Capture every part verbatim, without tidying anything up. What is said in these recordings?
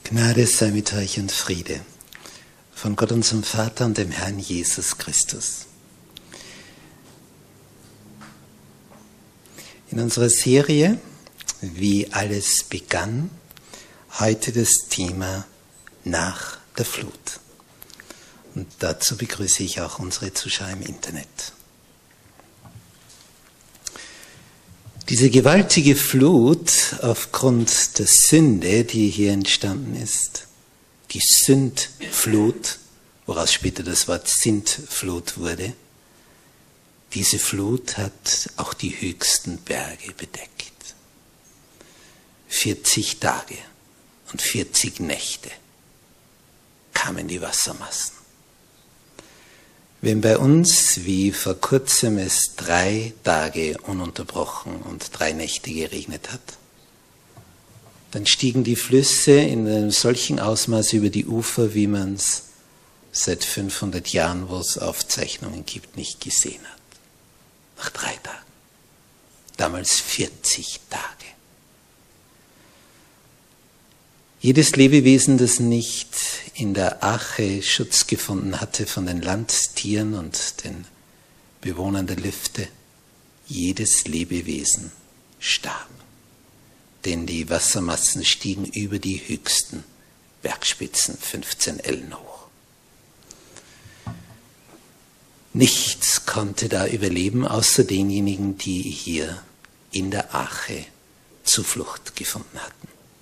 Gnade sei mit euch und Friede von Gott unserem Vater und dem Herrn Jesus Christus. In unserer Serie, wie alles begann, heute das Thema nach der Flut. Und dazu begrüße ich auch unsere Zuschauer im Internet. Diese gewaltige Flut aufgrund der Sünde, die hier entstanden ist, die Sündflut, woraus später das Wort Sintflut wurde, diese Flut hat auch die höchsten Berge bedeckt. vierzig Tage und vierzig Nächte kamen die Wassermassen. Wenn bei uns, wie vor kurzem, es drei Tage ununterbrochen und drei Nächte geregnet hat, dann stiegen die Flüsse in einem solchen Ausmaß über die Ufer, wie man es seit fünfhundert Jahren, wo es Aufzeichnungen gibt, nicht gesehen hat. Nach drei Tagen. Damals vierzig Tage. Jedes Lebewesen, das nicht in der Arche Schutz gefunden hatte von den Landtieren und den Bewohnern der Lüfte, jedes Lebewesen starb. Denn die Wassermassen stiegen über die höchsten Bergspitzen, fünfzehn Ellen hoch. Nichts konnte da überleben, außer denjenigen, die hier in der Arche Zuflucht gefunden hatten.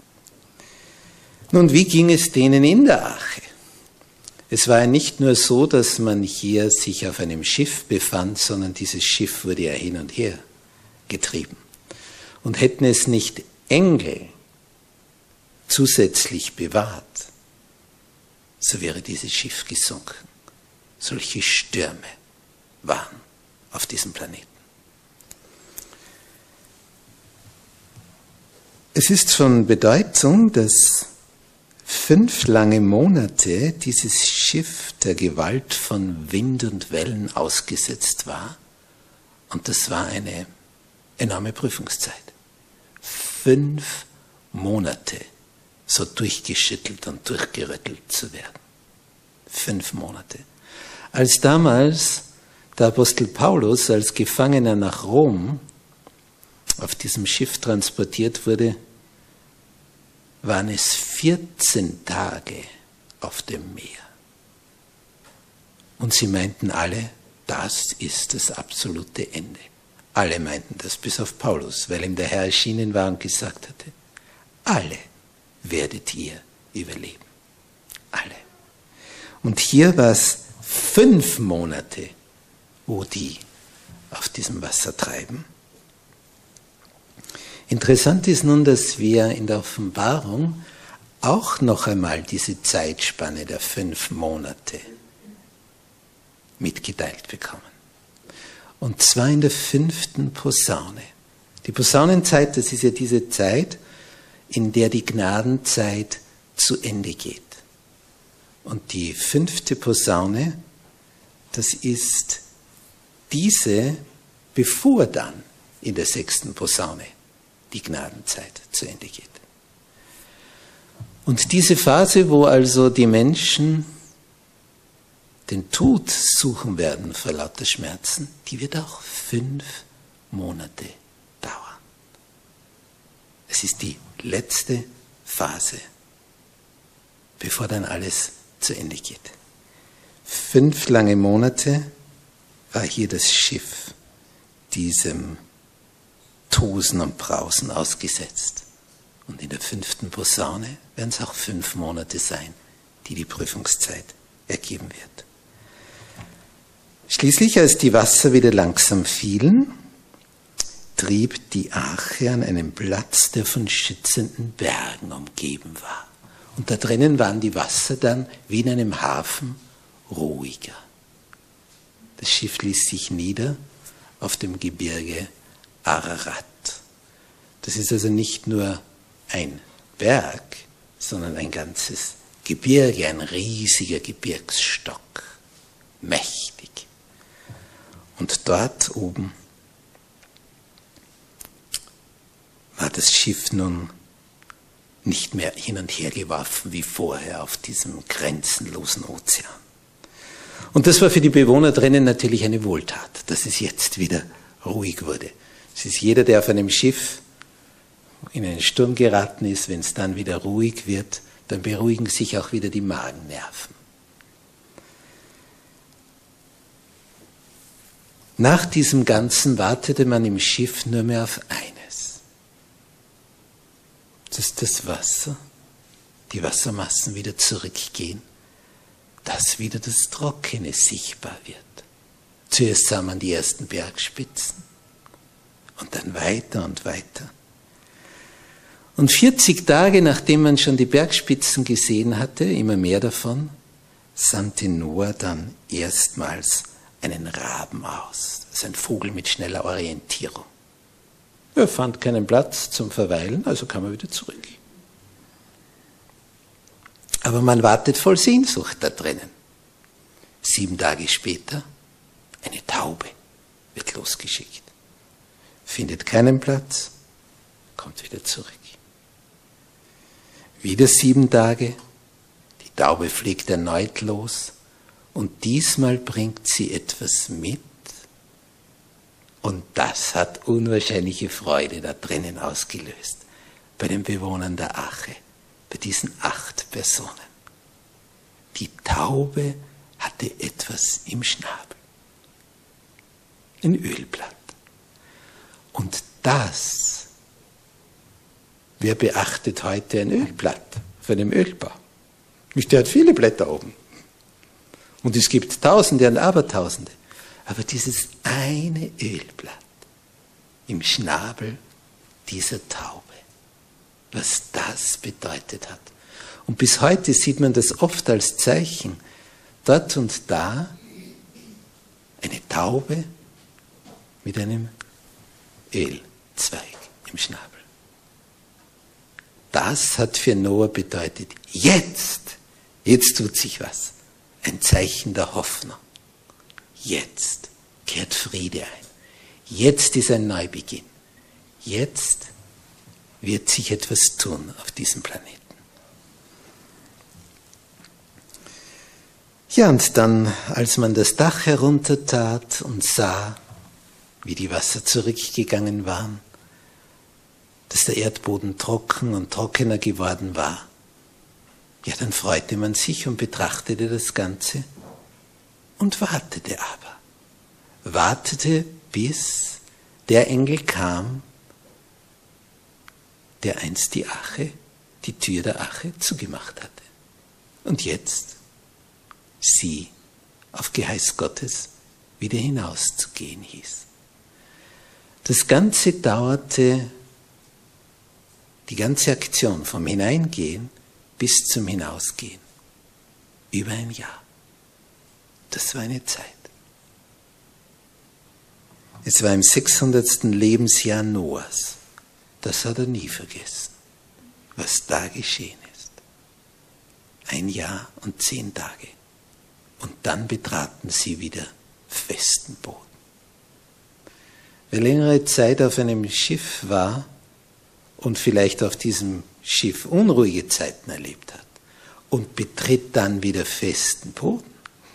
Nun, wie ging es denen in der Arche? Es war ja nicht nur so, dass man hier sich auf einem Schiff befand, sondern dieses Schiff wurde ja hin und her getrieben. Und hätten es nicht Engel zusätzlich bewahrt, so wäre dieses Schiff gesunken. Solche Stürme waren auf diesem Planeten. Es ist von Bedeutung, dass fünf lange Monate dieses Schiff der Gewalt von Wind und Wellen ausgesetzt war. Und das war eine enorme Prüfungszeit. Fünf Monate so durchgeschüttelt und durchgerüttelt zu werden. Fünf Monate. Als damals der Apostel Paulus als Gefangener nach Rom auf diesem Schiff transportiert wurde, waren es vierzehn Tage auf dem Meer. Und sie meinten alle, das ist das absolute Ende. Alle meinten das, bis auf Paulus, weil ihm der Herr erschienen war und gesagt hatte, alle werdet ihr überleben. Alle. Und hier war es fünf Monate, wo die auf diesem Wasser treiben. Interessant ist nun, dass wir in der Offenbarung auch noch einmal diese Zeitspanne der fünf Monate mitgeteilt bekommen. Und zwar in der fünften Posaune. Die Posaunenzeit, das ist ja diese Zeit, in der die Gnadenzeit zu Ende geht. Und die fünfte Posaune, das ist diese, bevor dann in der sechsten Posaune die Gnadenzeit zu Ende geht. Und diese Phase, wo also die Menschen den Tod suchen werden vor lauter Schmerzen, die wird auch fünf Monate dauern. Es ist die letzte Phase, bevor dann alles zu Ende geht. Fünf lange Monate war hier das Schiff diesem Tosen und Brausen ausgesetzt. Und in der fünften Posaune werden es auch fünf Monate sein, die die Prüfungszeit ergeben wird. Schließlich, als die Wasser wieder langsam fielen, trieb die Arche an einem Platz, der von schützenden Bergen umgeben war. Und da drinnen waren die Wasser dann wie in einem Hafen ruhiger. Das Schiff ließ sich nieder auf dem Gebirge Ararat. Das ist also nicht nur ein Berg, sondern ein ganzes Gebirge, ein riesiger Gebirgsstock, mächtig. Und dort oben war das Schiff nun nicht mehr hin und her geworfen wie vorher auf diesem grenzenlosen Ozean. Und das war für die Bewohner drinnen natürlich eine Wohltat, dass es jetzt wieder ruhig wurde. Es ist jeder, der auf einem Schiff in einen Sturm geraten ist, wenn es dann wieder ruhig wird, dann beruhigen sich auch wieder die Magennerven. Nach diesem Ganzen wartete man im Schiff nur mehr auf eines. Dass das Wasser, die Wassermassen wieder zurückgehen, dass wieder das Trockene sichtbar wird. Zuerst sah man die ersten Bergspitzen und dann weiter und weiter. Und vierzig Tage, nachdem man schon die Bergspitzen gesehen hatte, immer mehr davon, sandte Noah dann erstmals einen Raben aus. Das ist ein Vogel mit schneller Orientierung. Er fand keinen Platz zum Verweilen, also kam er wieder zurück. Aber man wartet voll Sehnsucht da drinnen. Sieben Tage später, eine Taube wird losgeschickt. Findet keinen Platz, kommt wieder zurück. Wieder sieben Tage, die Taube fliegt erneut los und diesmal bringt sie etwas mit. Und das hat unwahrscheinliche Freude da drinnen ausgelöst, bei den Bewohnern der Arche, bei diesen acht Personen. Die Taube hatte etwas im Schnabel, ein Ölblatt. Und das, wer beachtet heute ein Ölblatt von einem Ölbau? Der hat viele Blätter oben. Und es gibt Tausende und Abertausende. Aber dieses eine Ölblatt im Schnabel dieser Taube, was das bedeutet hat. Und bis heute sieht man das oft als Zeichen. Dort und da eine Taube mit einem Ölzweig im Schnabel. Das hat für Noah bedeutet, jetzt, jetzt tut sich was. Ein Zeichen der Hoffnung. Jetzt kehrt Friede ein. Jetzt ist ein Neubeginn. Jetzt wird sich etwas tun auf diesem Planeten. Ja, und dann, als man das Dach heruntertat und sah, wie die Wasser zurückgegangen waren, dass der Erdboden trocken und trockener geworden war, ja, dann freute man sich und betrachtete das Ganze und wartete aber. Wartete, bis der Engel kam, der einst die Arche, die Tür der Arche zugemacht hatte. Und jetzt sie auf Geheiß Gottes wieder hinauszugehen hieß. Das Ganze dauerte, die ganze Aktion vom Hineingehen bis zum Hinausgehen, über ein Jahr. Das war eine Zeit. Es war im sechshundertsten Lebensjahr Noahs. Das hat er nie vergessen, was da geschehen ist. Ein Jahr und zehn Tage. Und dann betraten sie wieder festen Boden. Wer längere Zeit auf einem Schiff war und vielleicht auf diesem Schiff unruhige Zeiten erlebt hat und betritt dann wieder festen Boden,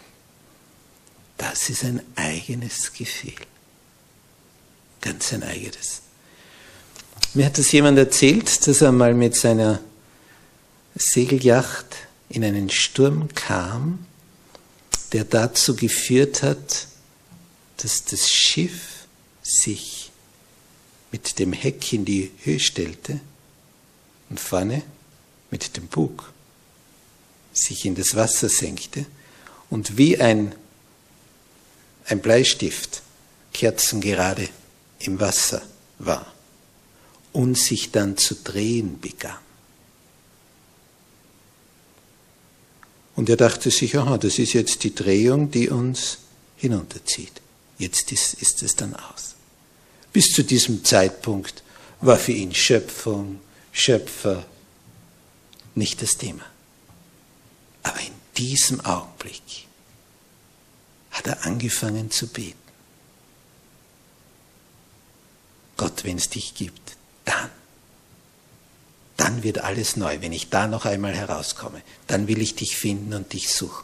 das ist ein eigenes Gefühl. Ganz ein eigenes. Mir hat das jemand erzählt, dass er mal mit seiner Segelyacht in einen Sturm kam, der dazu geführt hat, dass das Schiff sich mit dem Heck in die Höhe stellte und vorne mit dem Bug sich in das Wasser senkte und wie ein, ein Bleistift kerzengerade im Wasser war und sich dann zu drehen begann. Und er dachte sich, aha, das ist jetzt die Drehung, die uns hinunterzieht. Jetzt ist, ist es dann aus. Bis zu diesem Zeitpunkt war für ihn Schöpfung, Schöpfer nicht das Thema. Aber in diesem Augenblick hat er angefangen zu beten. Gott, wenn es dich gibt, dann, dann dann wird alles neu. Wenn ich da noch einmal herauskomme, dann will ich dich finden und dich suchen.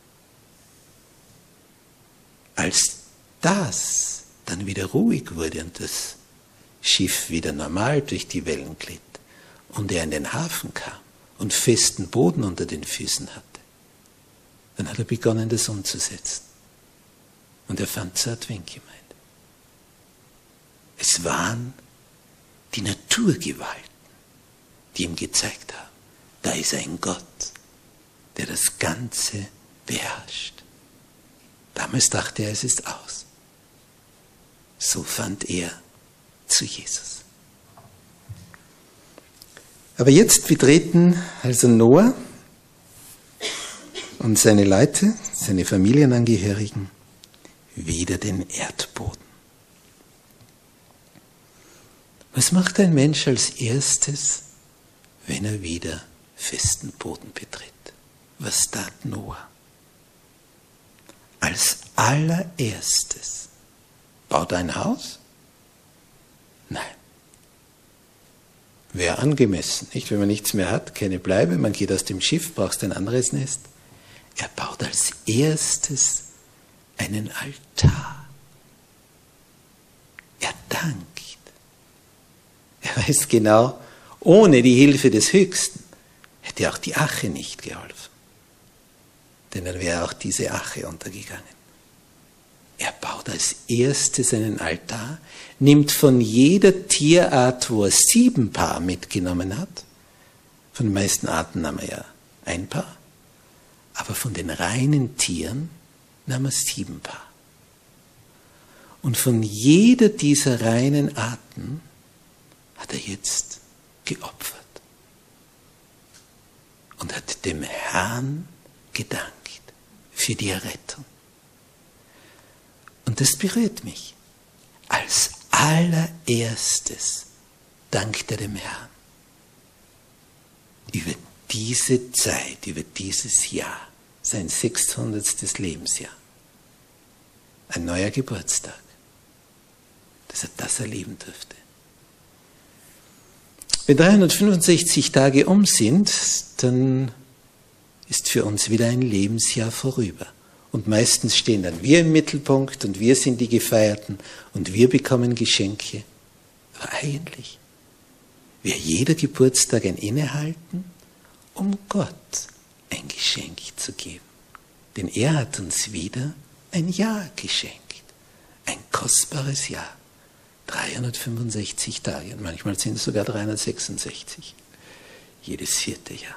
Als das dann wieder ruhig wurde und das Schiff wieder normal durch die Wellen glitt und er in den Hafen kam und festen Boden unter den Füßen hatte, dann hat er begonnen, das umzusetzen. Und er fand zur Adventgemeinde. Es waren die Naturgewalten, die ihm gezeigt haben, da ist ein Gott, der das Ganze beherrscht. Damals dachte er, es ist aus. So fand er zu Jesus. Aber jetzt betreten also Noah und seine Leute, seine Familienangehörigen, wieder den Erdboden. Was macht ein Mensch als erstes, wenn er wieder festen Boden betritt? Was tat Noah? Als allererstes baut er ein Haus? Nein. Wäre angemessen, nicht? Wenn man nichts mehr hat, keine Bleibe, man geht aus dem Schiff, brauchst ein anderes Nest. Er baut als erstes einen Altar. Er dankt. Er weiß genau, ohne die Hilfe des Höchsten hätte auch die Ache nicht geholfen. Denn dann wäre auch diese Ache untergegangen. Er baut als erstes einen Altar, nimmt von jeder Tierart, wo er sieben Paar mitgenommen hat, von den meisten Arten nahm er ja ein Paar, aber von den reinen Tieren nahm er sieben Paar. Und von jeder dieser reinen Arten hat er jetzt geopfert und hat dem Herrn gedankt für die Errettung. Und das berührt mich. Als allererstes dankt er dem Herrn über diese Zeit, über dieses Jahr, sein sechshundertstes Lebensjahr. Ein neuer Geburtstag, dass er das erleben durfte. Wenn dreihundertfünfundsechzig Tage um sind, dann ist für uns wieder ein Lebensjahr vorüber. Und meistens stehen dann wir im Mittelpunkt und wir sind die Gefeierten und wir bekommen Geschenke. Aber eigentlich wäre jeder Geburtstag ein Innehalten, um Gott ein Geschenk zu geben. Denn er hat uns wieder ein Jahr geschenkt. Ein kostbares Jahr. dreihundertfünfundsechzig Tage. Und manchmal sind es sogar dreihundertsechsundsechzig. Jedes vierte Jahr.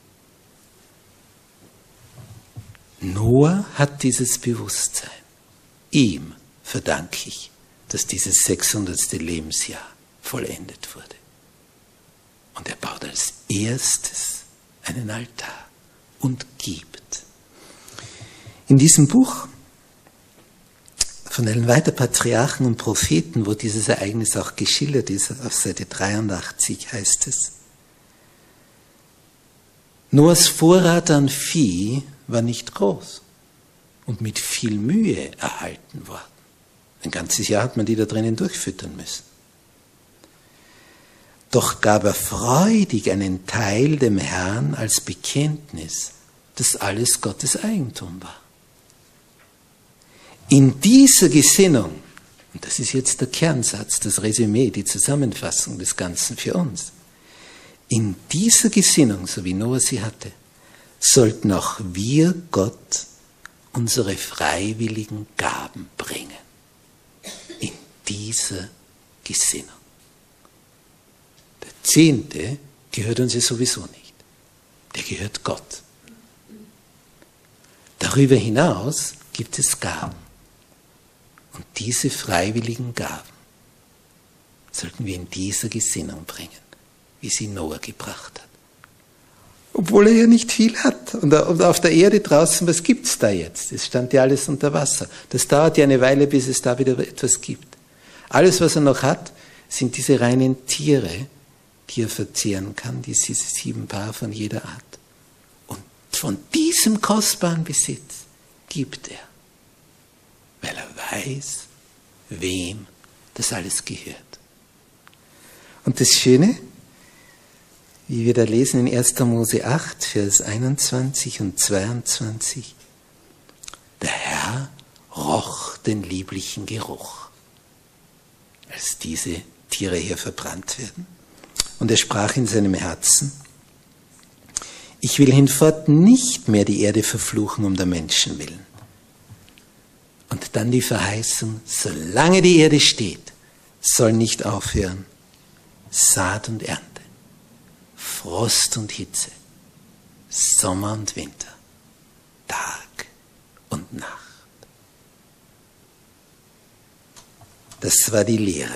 Noah hat dieses Bewusstsein. Ihm verdanke ich, dass dieses sechshundertste Lebensjahr vollendet wurde. Und er baut als erstes einen Altar und gibt. In diesem Buch von den weiter Patriarchen und Propheten, wo dieses Ereignis auch geschildert ist, auf Seite dreiundachtzig heißt es, Noahs Vorrat an Vieh war nicht groß und mit viel Mühe erhalten worden. Ein ganzes Jahr hat man die da drinnen durchfüttern müssen. Doch gab er freudig einen Teil dem Herrn als Bekenntnis, dass alles Gottes Eigentum war. In dieser Gesinnung, und das ist jetzt der Kernsatz, das Resümee, die Zusammenfassung des Ganzen für uns, in dieser Gesinnung, so wie Noah sie hatte, sollten auch wir Gott unsere freiwilligen Gaben bringen. In dieser Gesinnung. Der Zehnte gehört uns ja sowieso nicht. Der gehört Gott. Darüber hinaus gibt es Gaben. Und diese freiwilligen Gaben sollten wir in dieser Gesinnung bringen, wie sie Noah gebracht hat. Obwohl er ja nicht viel hat. Und auf der Erde draußen, was gibt es da jetzt? Es stand ja alles unter Wasser. Das dauert ja eine Weile, bis es da wieder etwas gibt. Alles, was er noch hat, sind diese reinen Tiere, die er verzehren kann, diese sieben Paar von jeder Art. Und von diesem kostbaren Besitz gibt er, weil er weiß, wem das alles gehört. Und das Schöne, wie wir da lesen in erster Mose acht, Vers einundzwanzig und zweiundzwanzig. Der Herr roch den lieblichen Geruch, als diese Tiere hier verbrannt werden. Und er sprach in seinem Herzen: Ich will hinfort nicht mehr die Erde verfluchen um der Menschen willen. Und dann die Verheißung: Solange die Erde steht, soll nicht aufhören Saat und Ernte, Frost und Hitze, Sommer und Winter, Tag und Nacht. Das war die Lehre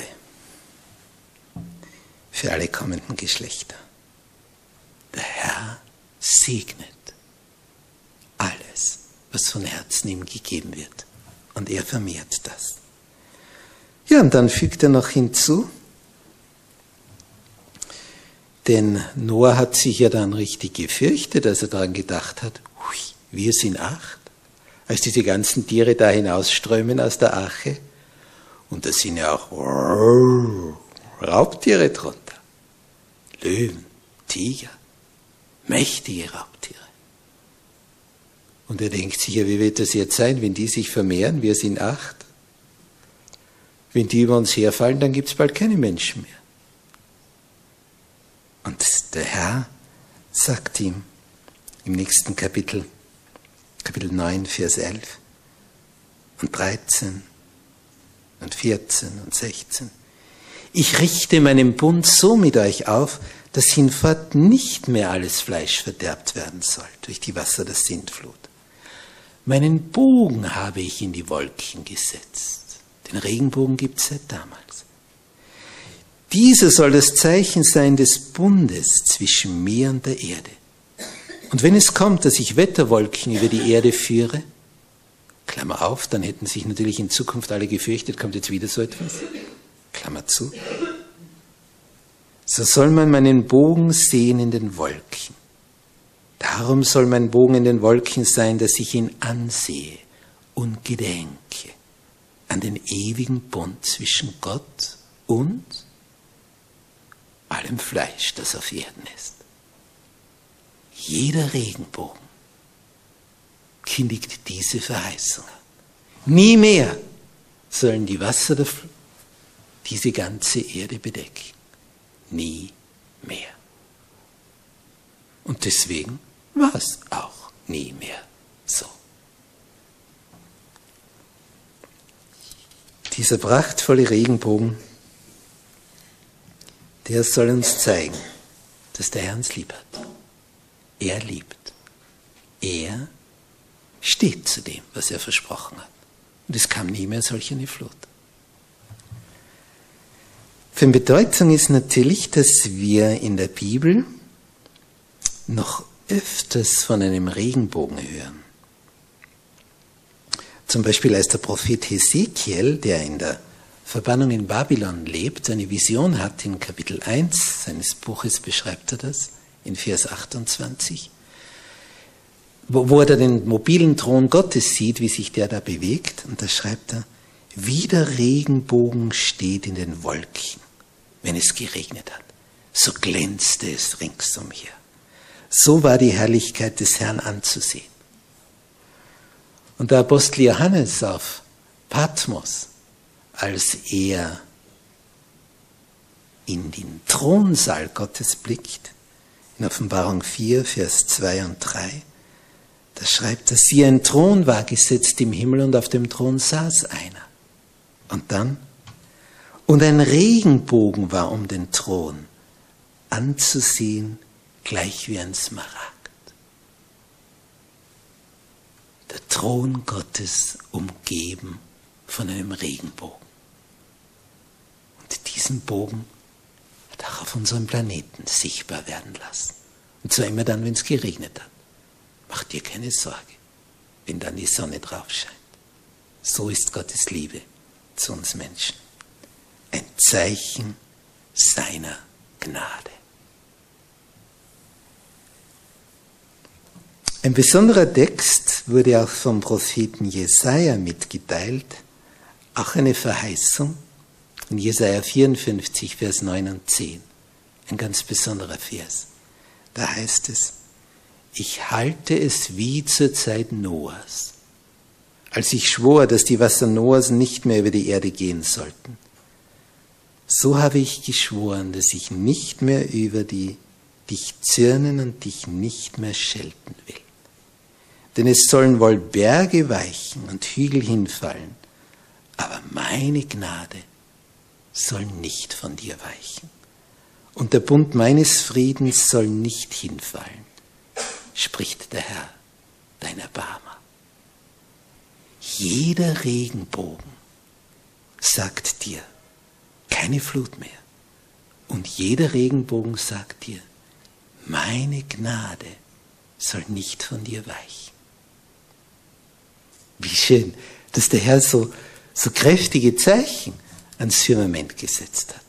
für alle kommenden Geschlechter. Der Herr segnet alles, was von Herzen ihm gegeben wird. Und er vermehrt das. Ja, und dann fügt er noch hinzu, denn Noah hat sich ja dann richtig gefürchtet, als er daran gedacht hat, hui, wir sind acht, als diese ganzen Tiere da hinausströmen aus der Arche. Und da sind ja auch Raubtiere drunter. Löwen, Tiger, mächtige Raubtiere. Und er denkt sich, ja, wie wird das jetzt sein, wenn die sich vermehren? Wir sind acht. Wenn die über uns herfallen, dann gibt es bald keine Menschen mehr. Und der Herr sagt ihm im nächsten Kapitel, Kapitel neun, Vers elf und dreizehn und vierzehn und sechzehn. Ich richte meinen Bund so mit euch auf, dass hinfort nicht mehr alles Fleisch verderbt werden soll durch die Wasser der Sintflut. Meinen Bogen habe ich in die Wolken gesetzt. Den Regenbogen gibt es seit damals. Dieser soll das Zeichen sein des Bundes zwischen mir und der Erde. Und wenn es kommt, dass ich Wetterwolken über die Erde führe, Klammer auf, dann hätten sich natürlich in Zukunft alle gefürchtet, kommt jetzt wieder so etwas, Klammer zu, so soll man meinen Bogen sehen in den Wolken. Darum soll mein Bogen in den Wolken sein, dass ich ihn ansehe und gedenke an den ewigen Bund zwischen Gott und allem Fleisch, das auf Erden ist. Jeder Regenbogen kündigt diese Verheißung an. Nie mehr sollen die Wasser der Flut diese ganze Erde bedecken. Nie mehr. Und deswegen war es auch nie mehr so. Dieser prachtvolle Regenbogen, der soll uns zeigen, dass der Herr uns lieb hat. Er liebt. Er steht zu dem, was er versprochen hat. Und es kam nie mehr solch eine Flut. Von Bedeutung ist natürlich, dass wir in der Bibel noch öfters von einem Regenbogen hören. Zum Beispiel als der Prophet Hesekiel, der in der Verbannung in Babylon lebt, eine Vision hat, in Kapitel eins seines Buches beschreibt er das, in Vers achtundzwanzig, wo, wo er den mobilen Thron Gottes sieht, wie sich der da bewegt, und da schreibt er, wie der Regenbogen steht in den Wolken, wenn es geregnet hat, so glänzte es ringsumher. So war die Herrlichkeit des Herrn anzusehen. Und der Apostel Johannes auf Patmos, als er in den Thronsaal Gottes blickt, in Offenbarung vier, Vers zwei und drei, da schreibt er, siehe, ein Thron war gesetzt im Himmel und auf dem Thron saß einer. Und dann, und ein Regenbogen war um den Thron anzusehen, gleich wie ein Smaragd. Der Thron Gottes umgeben von einem Regenbogen. Und diesen Bogen hat auch auf unserem Planeten sichtbar werden lassen. Und zwar immer dann, wenn es geregnet hat. Mach dir keine Sorge, wenn dann die Sonne drauf scheint. So ist Gottes Liebe zu uns Menschen. Ein Zeichen seiner Gnade. Ein besonderer Text wurde auch vom Propheten Jesaja mitgeteilt, auch eine Verheißung in Jesaja vierundfünfzig, Vers neun und zehn. Ein ganz besonderer Vers. Da heißt es, ich halte es wie zur Zeit Noahs, als ich schwor, dass die Wasser Noahs nicht mehr über die Erde gehen sollten. So habe ich geschworen, dass ich nicht mehr über die dich zürnen und dich nicht mehr schelten will. Denn es sollen wohl Berge weichen und Hügel hinfallen, aber meine Gnade soll nicht von dir weichen. Und der Bund meines Friedens soll nicht hinfallen, spricht der Herr, dein Erbarmer. Jeder Regenbogen sagt dir, keine Flut mehr. Und jeder Regenbogen sagt dir, meine Gnade soll nicht von dir weichen. Wie schön, dass der Herr so, so kräftige Zeichen ans Firmament gesetzt hat.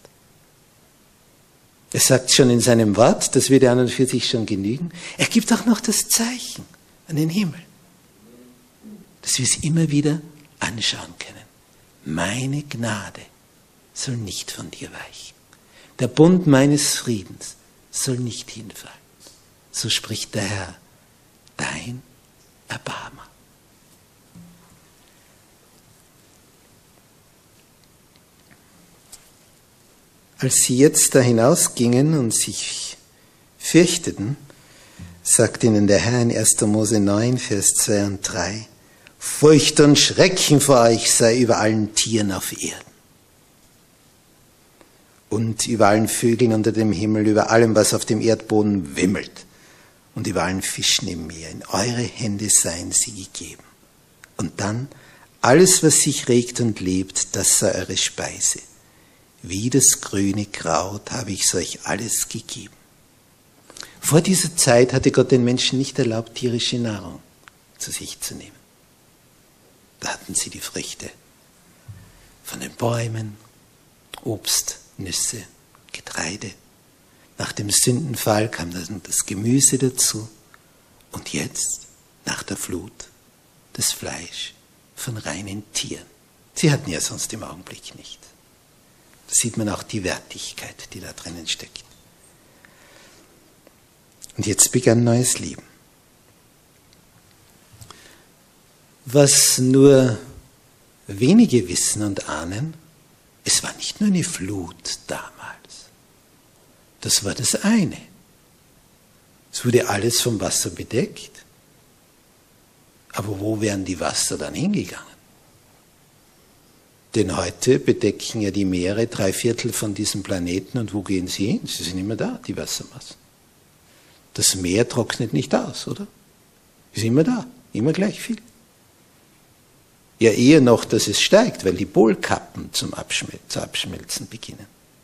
Er sagt schon in seinem Wort, das würde an und für sich schon genügen, er gibt auch noch das Zeichen an den Himmel, dass wir es immer wieder anschauen können. Meine Gnade soll nicht von dir weichen. Der Bund meines Friedens soll nicht hinfallen. So spricht der Herr, dein Erbarmer. Als sie jetzt da hinausgingen und sich fürchteten, sagt ihnen der Herr in erster Mose neun, Vers zwei und drei, Furcht und Schrecken vor euch sei über allen Tieren auf Erden und über allen Vögeln unter dem Himmel, über allem, was auf dem Erdboden wimmelt und über allen Fischen im Meer. In eure Hände seien sie gegeben. Und dann, alles, was sich regt und lebt, das sei eure Speise. Wie das grüne Kraut habe ich es euch alles gegeben. Vor dieser Zeit hatte Gott den Menschen nicht erlaubt, tierische Nahrung zu sich zu nehmen. Da hatten sie die Früchte von den Bäumen, Obst, Nüsse, Getreide. Nach dem Sündenfall kam dann das Gemüse dazu. Und jetzt, nach der Flut, das Fleisch von reinen Tieren. Sie hatten ja sonst im Augenblick nicht. Da sieht man auch die Wertigkeit, die da drinnen steckt. Und jetzt begann neues Leben. Was nur wenige wissen und ahnen, es war nicht nur eine Flut damals. Das war das eine. Es wurde alles vom Wasser bedeckt. Aber wo wären die Wasser dann hingegangen? Denn heute bedecken ja die Meere drei Viertel von diesem Planeten. Und wo gehen sie hin? Sie sind immer da, die Wassermassen. Das Meer trocknet nicht aus, oder? Ist immer da, immer gleich viel. Ja, eher noch, dass es steigt, weil die Polkappen zum Abschmel- zu abschmelzen beginnen.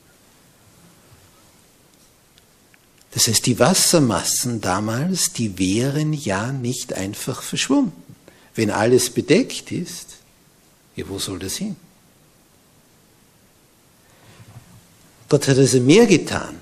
Das heißt, die Wassermassen damals, die wären ja nicht einfach verschwunden. Wenn alles bedeckt ist, ja, wo soll das hin? Gott hat also mehr getan,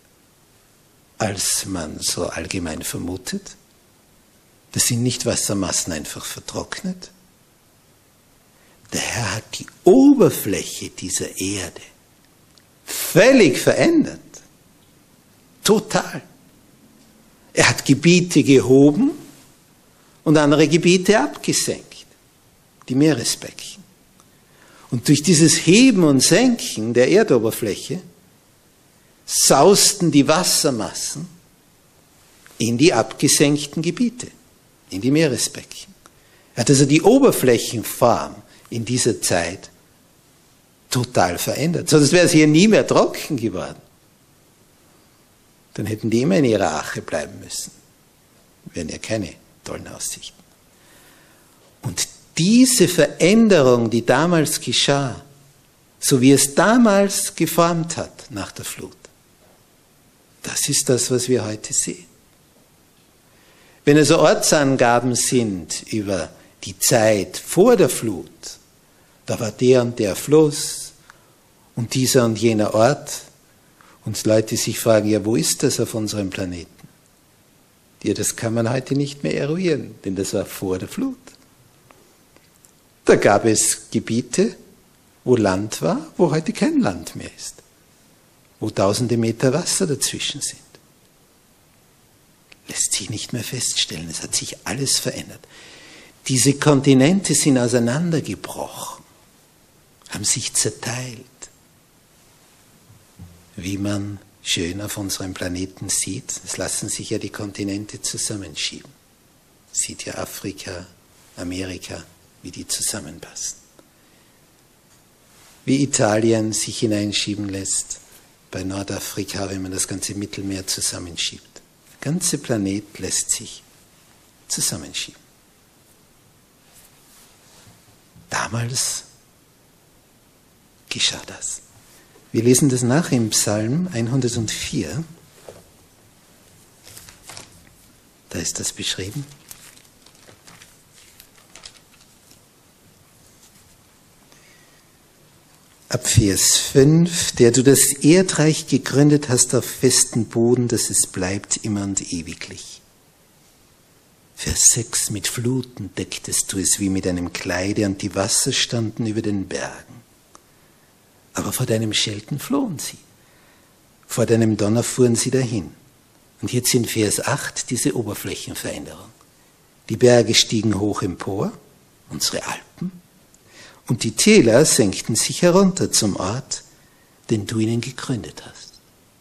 als man so allgemein vermutet. Das sind nicht Wassermassen einfach vertrocknet. Der Herr hat die Oberfläche dieser Erde völlig verändert. Total. Er hat Gebiete gehoben und andere Gebiete abgesenkt. Die Meeresbecken. Und durch dieses Heben und Senken der Erdoberfläche sausten die Wassermassen in die abgesenkten Gebiete, in die Meeresbecken. Er hat also die Oberflächenform in dieser Zeit total verändert. Sonst wäre es hier nie mehr trocken geworden. Dann hätten die immer in ihrer Ache bleiben müssen. Wären ja keine tollen Aussichten. Und diese Veränderung, die damals geschah, so wie es damals geformt hat nach der Flut, das ist das, was wir heute sehen. Wenn also Ortsangaben sind über die Zeit vor der Flut, da war der und der Fluss und dieser und jener Ort, und Leute sich fragen, ja, wo ist das auf unserem Planeten? Ja, das kann man heute nicht mehr eruieren, denn das war vor der Flut. Da gab es Gebiete, wo Land war, wo heute kein Land mehr ist, wo tausende Meter Wasser dazwischen sind. lässt sich nicht mehr feststellen. Es hat sich alles verändert. Diese Kontinente sind auseinandergebrochen, haben sich zerteilt. Wie man schön auf unserem Planeten sieht, es lassen sich ja die Kontinente zusammenschieben. Sieht ja Afrika, Amerika, wie die zusammenpassen. Wie Italien sich hineinschieben lässt bei Nordafrika, wenn man das ganze Mittelmeer zusammenschiebt. Der ganze Planet lässt sich zusammenschieben. Damals geschah das. Wir lesen das nach im Psalm hundertvier. Da ist das beschrieben. Ab Vers fünf, der du das Erdreich gegründet hast auf festen Boden, dass es bleibt immer und ewiglich. Vers sechs, mit Fluten decktest du es wie mit einem Kleide und die Wasser standen über den Bergen. Aber vor deinem Schelten flohen sie, vor deinem Donner fuhren sie dahin. Und jetzt in Vers acht diese Oberflächenveränderung. Die Berge stiegen hoch empor, unsere Alpen, und die Täler senkten sich herunter zum Ort, den du ihnen gegründet hast.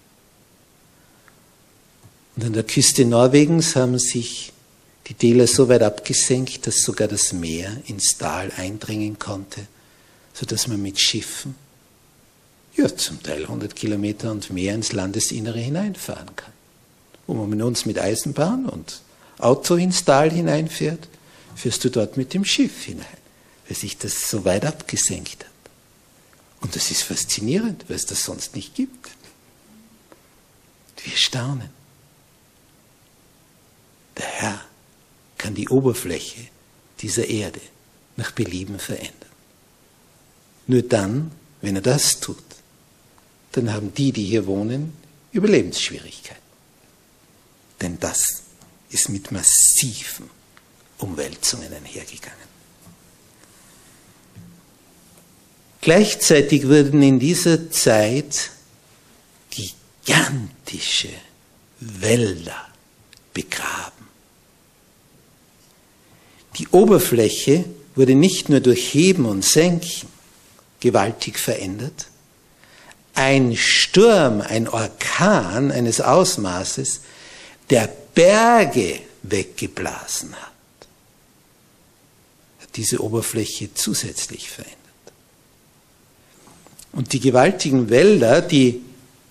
Und an der Küste Norwegens haben sich die Täler so weit abgesenkt, dass sogar das Meer ins Tal eindringen konnte, sodass man mit Schiffen, ja zum Teil hundert Kilometer und mehr ins Landesinnere hineinfahren kann. Wo man mit uns mit Eisenbahn und Auto ins Tal hineinfährt, fährst du dort mit dem Schiff hinein, weil sich das so weit abgesenkt hat. Und das ist faszinierend, weil es das sonst nicht gibt. Wir staunen. Der Herr kann die Oberfläche dieser Erde nach Belieben verändern. Nur dann, wenn er das tut, dann haben die, die hier wohnen, Überlebensschwierigkeiten. Denn das ist mit massiven Umwälzungen einhergegangen. Gleichzeitig wurden in dieser Zeit gigantische Wälder begraben. Die Oberfläche wurde nicht nur durch Heben und Senken gewaltig verändert. Ein Sturm, ein Orkan eines Ausmaßes, der Berge weggeblasen hat, hat diese Oberfläche zusätzlich verändert. Und die gewaltigen Wälder, die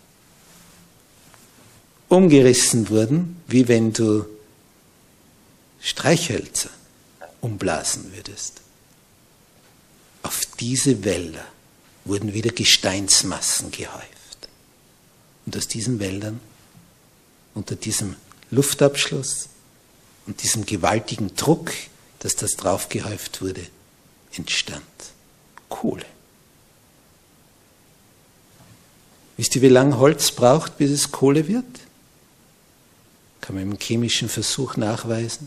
umgerissen wurden, wie wenn du Streichhölzer umblasen würdest. Auf diese Wälder wurden wieder Gesteinsmassen gehäuft. Und aus diesen Wäldern, unter diesem Luftabschluss und diesem gewaltigen Druck, dass das draufgehäuft wurde, entstand Kohle. Wisst ihr, wie lange Holz braucht, bis es Kohle wird? Kann man im chemischen Versuch nachweisen.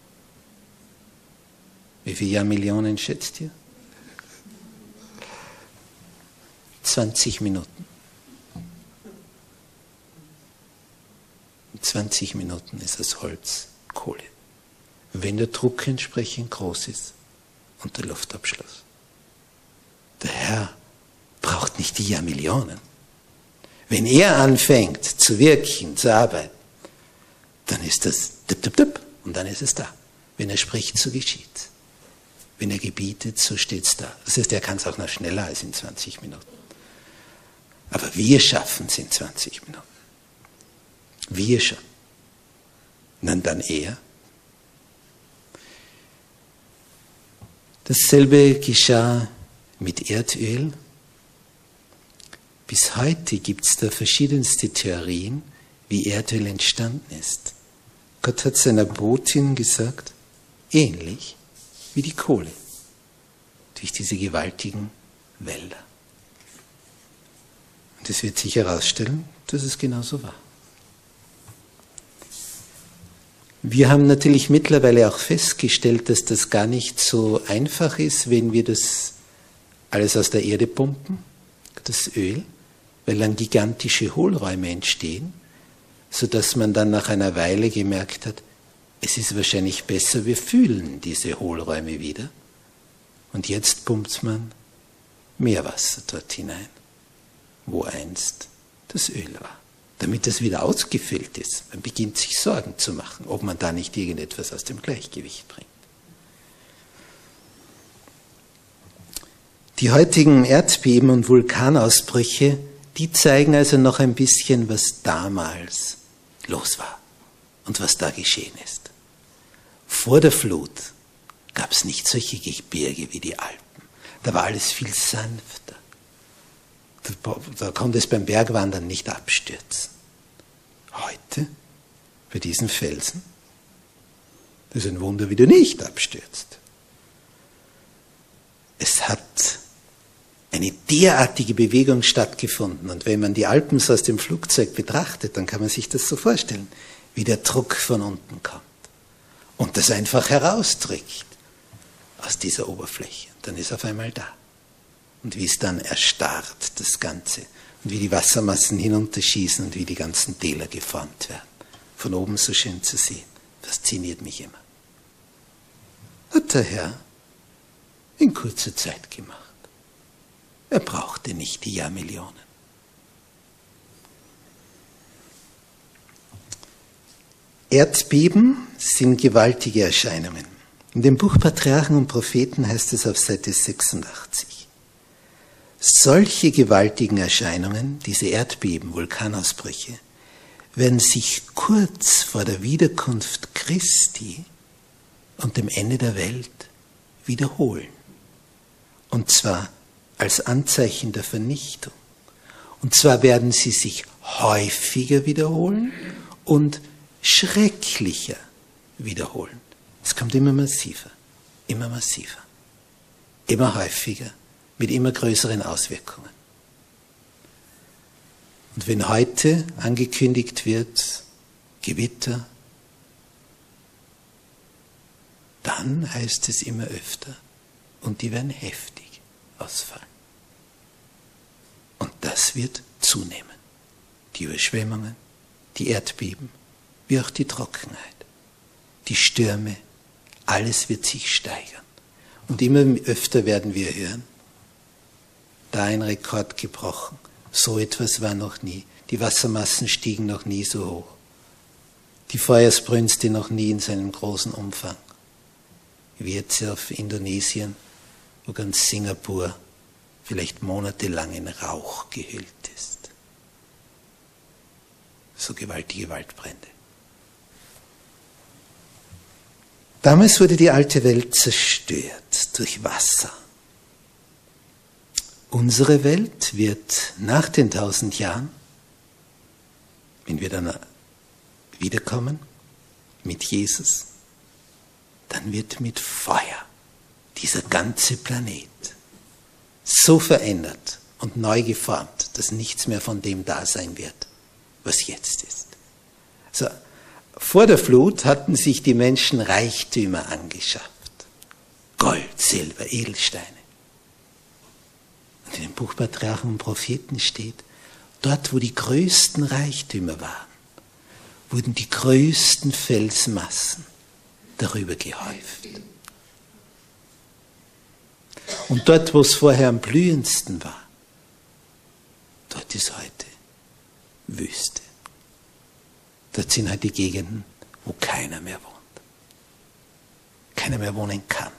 Wie viele Jahrmillionen schätzt ihr? zwanzig Minuten. In zwanzig Minuten ist das Holz Kohle. Wenn der Druck entsprechend groß ist und der Luftabschluss. Der Herr braucht nicht die Jahrmillionen. Wenn er anfängt zu wirken, zu arbeiten, dann ist das tipp, tipp, tipp, und dann ist es da. Wenn er spricht, so geschieht. Wenn er gebietet, so steht es da. Das heißt, er kann es auch noch schneller als in zwanzig Minuten. Aber wir schaffen es in zwanzig Minuten. Wir schon. Und dann er. Dasselbe geschah mit Erdöl. Bis heute gibt es da verschiedenste Theorien, wie Erdöl entstanden ist. Gott hat seiner Botin gesagt, ähnlich wie die Kohle, durch diese gewaltigen Wälder. Und es wird sich herausstellen, dass es genauso war. Wir haben natürlich mittlerweile auch festgestellt, dass das gar nicht so einfach ist, wenn wir das alles aus der Erde pumpen, das Öl, weil dann gigantische Hohlräume entstehen, sodass man dann nach einer Weile gemerkt hat, es ist wahrscheinlich besser, wir fühlen diese Hohlräume wieder. Und jetzt pumpt man Meerwasser dort hinein, wo einst das Öl war, damit es wieder ausgefüllt ist. Man beginnt sich Sorgen zu machen, ob man da nicht irgendetwas aus dem Gleichgewicht bringt. Die heutigen Erdbeben und Vulkanausbrüche, die zeigen also noch ein bisschen, was damals los war und was da geschehen ist. Vor der Flut gab es nicht solche Gebirge wie die Alpen. Da war alles viel sanfter. Da, da konnte es beim Bergwandern nicht abstürzen. Heute, bei diesen Felsen, das ist ein Wunder, wie du nicht abstürzt. Es hat eine derartige Bewegung stattgefunden. Und wenn man die Alpen so aus dem Flugzeug betrachtet, dann kann man sich das so vorstellen, wie der Druck von unten kommt und das einfach herausdrückt aus dieser Oberfläche. Und dann ist auf einmal da. Und wie es dann erstarrt, das Ganze. Und wie die Wassermassen hinunterschießen und wie die ganzen Täler geformt werden. Von oben so schön zu sehen. Fasziniert mich immer. Hat der Herr in kurzer Zeit gemacht. Er brauchte nicht die Jahrmillionen. Erdbeben sind gewaltige Erscheinungen. In dem Buch Patriarchen und Propheten heißt es auf Seite sechsundachtzig. Solche gewaltigen Erscheinungen, diese Erdbeben, Vulkanausbrüche, werden sich kurz vor der Wiederkunft Christi und dem Ende der Welt wiederholen. Und zwar als Anzeichen der Vernichtung. Und zwar werden sie sich häufiger wiederholen und schrecklicher wiederholen. Es kommt immer massiver, immer massiver, immer häufiger, mit immer größeren Auswirkungen. Und wenn heute angekündigt wird, Gewitter, dann heißt es immer öfter, und die werden heftig ausfallen. Und das wird zunehmen. Die Überschwemmungen, die Erdbeben, wie auch die Trockenheit, die Stürme, alles wird sich steigern. Und immer öfter werden wir hören, da ein Rekord gebrochen, so etwas war noch nie, die Wassermassen stiegen noch nie so hoch, die Feuersbrünste noch nie in seinem großen Umfang, wie jetzt auf Indonesien, wo ganz Singapur vielleicht monatelang in Rauch gehüllt ist. So gewaltige Waldbrände. Damals wurde die alte Welt zerstört durch Wasser. Unsere Welt wird nach den tausend Jahren, wenn wir dann wiederkommen mit Jesus, dann wird mit Feuer dieser ganze Planet so verändert und neu geformt, dass nichts mehr von dem da sein wird, was jetzt ist. Also, vor der Flut hatten sich die Menschen Reichtümer angeschafft. Gold, Silber, Edelsteine. Und in dem Buch Patriarchen und Propheten steht, dort wo die größten Reichtümer waren, wurden die größten Felsmassen darüber gehäuft. Und dort, wo es vorher am blühendsten war, dort ist heute Wüste. Dort sind halt die Gegenden, wo keiner mehr wohnt. Keiner mehr wohnen kann.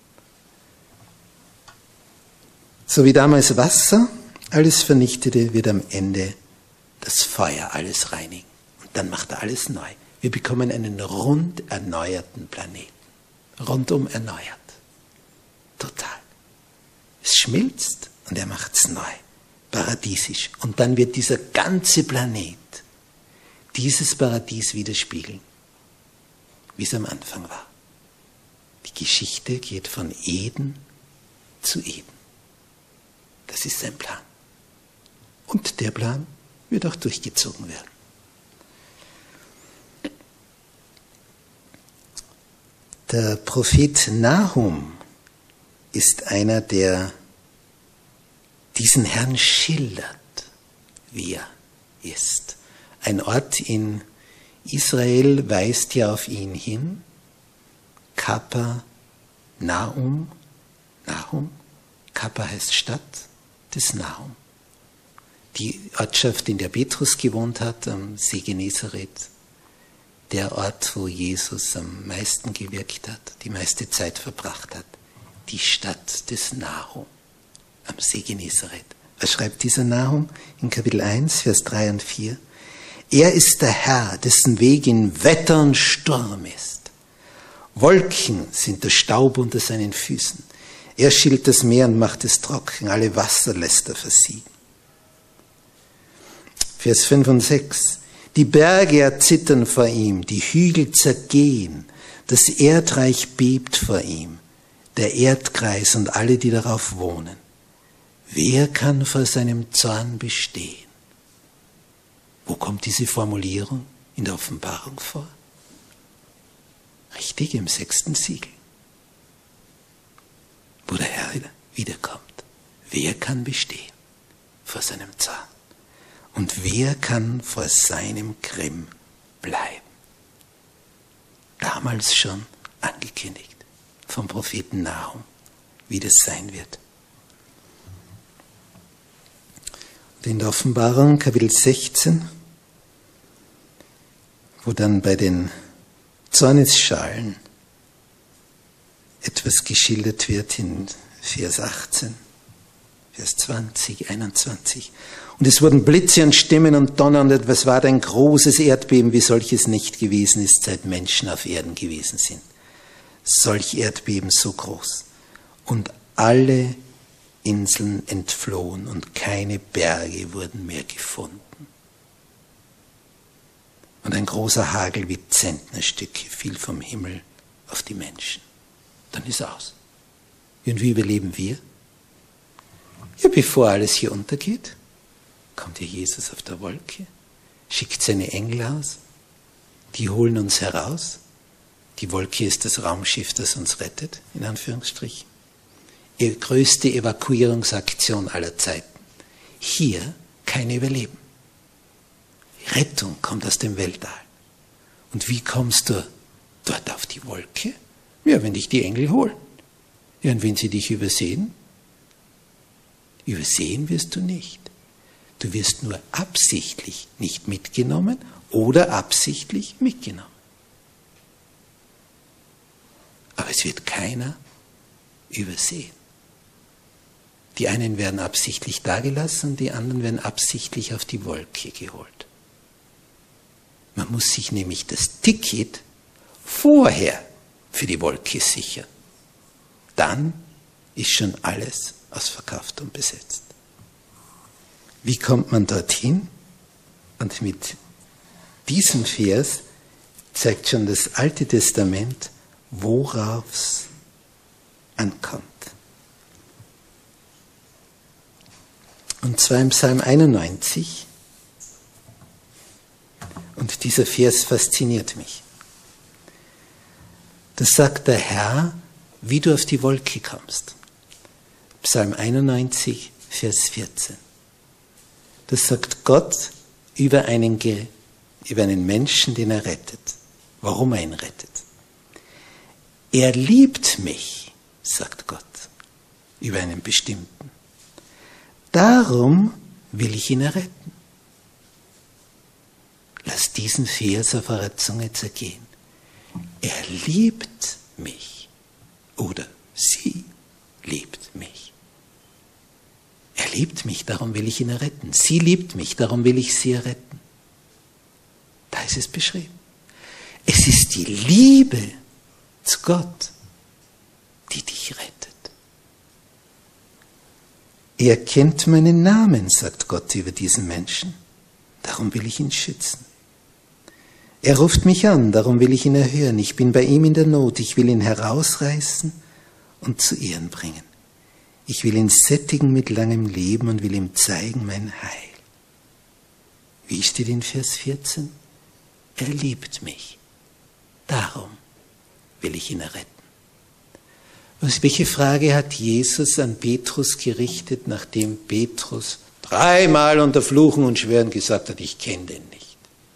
So wie damals Wasser alles vernichtete, wird am Ende das Feuer alles reinigen. Und dann macht er alles neu. Wir bekommen einen rund erneuerten Planeten. Rundum erneuert. Total. Es schmilzt und er macht es neu. Paradiesisch. Und dann wird dieser ganze Planet dieses Paradies widerspiegeln, wie es am Anfang war. Die Geschichte geht von Eden zu Eden. Das ist sein Plan. Und der Plan wird auch durchgezogen werden. Der Prophet Nahum ist einer, der diesen Herrn schildert, wie er ist. ein Ort in Israel weist ja auf ihn hin. Kapernaum, Nahum, Kaper heißt Stadt des Nahum. Die Ortschaft, in der Petrus gewohnt hat, am See Genezareth, der Ort, wo Jesus am meisten gewirkt hat, die meiste Zeit verbracht hat, die Stadt des Nahum, am See Genezareth. Was schreibt dieser Nahum in Kapitel eins, Vers drei und vier? Er ist der Herr, dessen Weg in Wetter und Sturm ist. Wolken sind der Staub unter seinen Füßen. Er schillt das Meer und macht es trocken, alle Wasser lässt er versiegen. Vers fünf und sechs. Die Berge erzittern vor ihm, die Hügel zergehen, das Erdreich bebt vor ihm, der Erdkreis und alle, die darauf wohnen. Wer kann vor seinem Zorn bestehen? Wo kommt diese Formulierung in der Offenbarung vor? Richtig, im sechsten Siegel, wo der Herr wiederkommt. Wer kann bestehen vor seinem Zorn? Und wer kann vor seinem Grimm bleiben? Damals schon angekündigt vom Propheten Nahum, wie das sein wird. Und in der Offenbarung, Kapitel sechzehn, wo dann bei den Zornesschalen etwas geschildert wird in Vers achtzehn, Vers zwanzig, einundzwanzig. Und es wurden Blitze und Stimmen und Donner und etwas war ein großes Erdbeben, wie solches nicht gewesen ist, seit Menschen auf Erden gewesen sind. Solch Erdbeben so groß. Und alle Inseln entflohen und keine Berge wurden mehr gefunden. Und ein großer Hagel wie Zentnerstücke fiel vom Himmel auf die Menschen. Dann ist aus. Und wie überleben wir? Ja, bevor alles hier untergeht, kommt hier Jesus auf der Wolke, schickt seine Engel aus, die holen uns heraus. Die Wolke ist das Raumschiff, das uns rettet, in Anführungsstrichen. Ihre größte Evakuierungsaktion aller Zeiten. Hier kein Überleben. Rettung kommt aus dem Weltall. Und wie kommst du dort auf die Wolke? Ja, wenn dich die Engel holen. Ja, und wenn sie dich übersehen? Übersehen wirst du nicht. Du wirst nur absichtlich nicht mitgenommen oder absichtlich mitgenommen. Aber es wird keiner übersehen. Die einen werden absichtlich dagelassen, die anderen werden absichtlich auf die Wolke geholt. Man muss sich nämlich das Ticket vorher für die Wolke sichern. Dann ist schon alles ausverkauft und besetzt. Wie kommt man dorthin? Und mit diesem Vers zeigt schon das Alte Testament, worauf es ankommt. Und zwar im Psalm einundneunzig. Und dieser Vers fasziniert mich. Das sagt der Herr, wie du auf die Wolke kommst. Psalm einundneunzig, Vers vierzehn. Das sagt Gott über einen, über einen Menschen, den er rettet. Warum er ihn rettet. Er liebt mich, sagt Gott, über einen Bestimmten. Darum will ich ihn erretten. Lass diesen Vers auf eurer Zunge zergehen. Er liebt mich oder sie liebt mich. Er liebt mich, darum will ich ihn erretten. Sie liebt mich, darum will ich sie erretten. Da ist es beschrieben. Es ist die Liebe zu Gott, die dich rettet. Er kennt meinen Namen, sagt Gott über diesen Menschen. Darum will ich ihn schützen. Er ruft mich an, darum will ich ihn erhören. Ich bin bei ihm in der Not. Ich will ihn herausreißen und zu Ehren bringen. Ich will ihn sättigen mit langem Leben und will ihm zeigen mein Heil. Wie steht in Vers vierzehn? Er liebt mich. Darum will ich ihn erretten. Was, welche Frage hat Jesus an Petrus gerichtet, nachdem Petrus dreimal unter Fluchen und Schwören gesagt hat, ich kenne den nicht?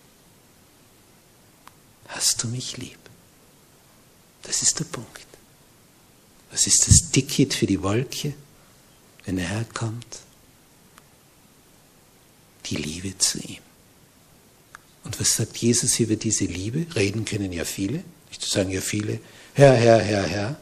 hast du mich lieb. Das ist der Punkt. Was ist das Ticket für die Wolke, wenn der Herr kommt? Die Liebe zu ihm. Und was sagt Jesus über diese Liebe? Reden können ja viele. Nicht sagen ja viele, Herr, Herr, Herr, Herr.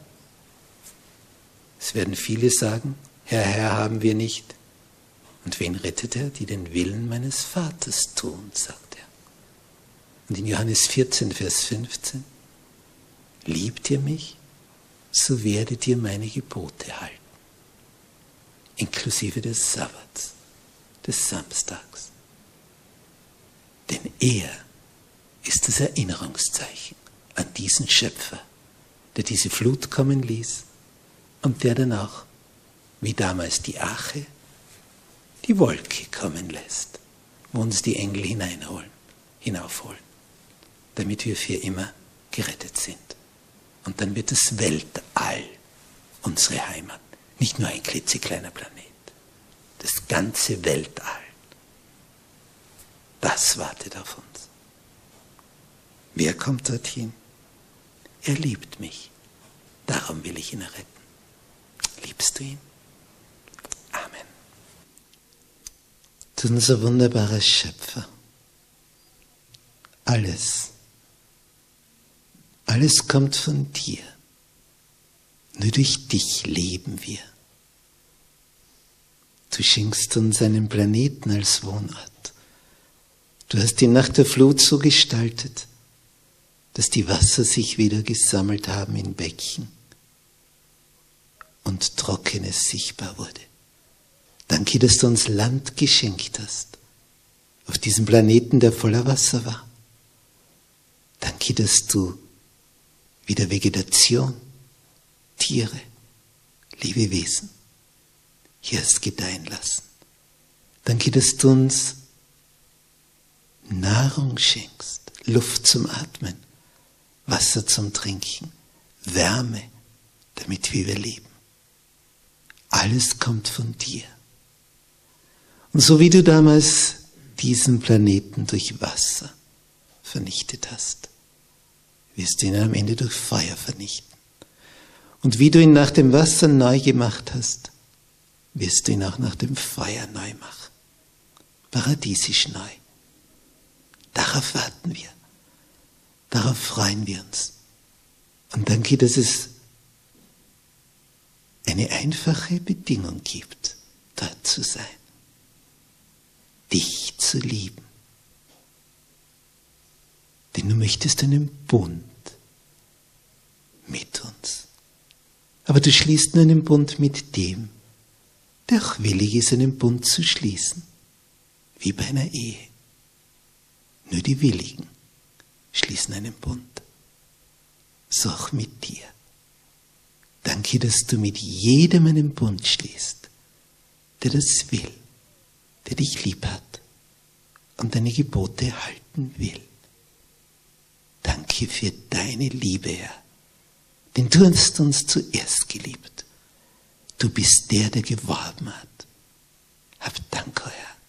Es werden viele sagen, Herr, Herr haben wir nicht. Und wen rettet er? Die den Willen meines Vaters tun, sagt er. Und in Johannes vierzehn, Vers fünfzehn, liebt ihr mich, so werdet ihr meine Gebote halten. Inklusive des Sabbats, des Samstags. Denn er ist das Erinnerungszeichen an diesen Schöpfer, der diese Flut kommen ließ und der dann auch, wie damals die Arche, die Wolke kommen lässt, wo uns die Engel hineinholen, hinaufholen, damit wir für immer gerettet sind. Und dann wird das Weltall unsere Heimat, nicht nur ein klitzekleiner Planet, das ganze Weltall. Das wartet auf uns. Wer kommt dorthin? Er liebt mich. Darum will ich ihn erretten. Liebst du ihn? Amen. Du bist unser wunderbarer Schöpfer. Alles, alles kommt von dir. Nur durch dich leben wir. Du schenkst uns einen Planeten als Wohnort. Du hast ihn nach der Flut so gestaltet, dass die Wasser sich wieder gesammelt haben in Becken und Trockenes sichtbar wurde. Danke, dass du uns Land geschenkt hast, auf diesem Planeten, der voller Wasser war. Danke, dass du wieder Vegetation, Tiere, Lebewesen hier hast gedeihen lassen. Danke, dass du uns Nahrung schenkst, Luft zum Atmen, Wasser zum Trinken, Wärme, damit wir leben. Alles kommt von dir. Und so wie du damals diesen Planeten durch Wasser vernichtet hast, wirst du ihn am Ende durch Feuer vernichten. Und wie du ihn nach dem Wasser neu gemacht hast, wirst du ihn auch nach dem Feuer neu machen. Paradiesisch neu. Darauf warten wir. Darauf freuen wir uns. Und danke, dass es eine einfache Bedingung gibt, dort zu sein. Dich zu lieben. Denn du möchtest einen Bund mit uns. Aber du schließt nur einen Bund mit dem, der auch willig ist, einen Bund zu schließen. Wie bei einer Ehe. Nur die Willigen schließen einen Bund. So auch mit dir. Danke, dass du mit jedem einen Bund schließt, der das will, der dich lieb hat und deine Gebote halten will. Danke für deine Liebe, Herr. Denn du hast uns zuerst geliebt. Du bist der, der geworben hat. Hab Dank, Herr.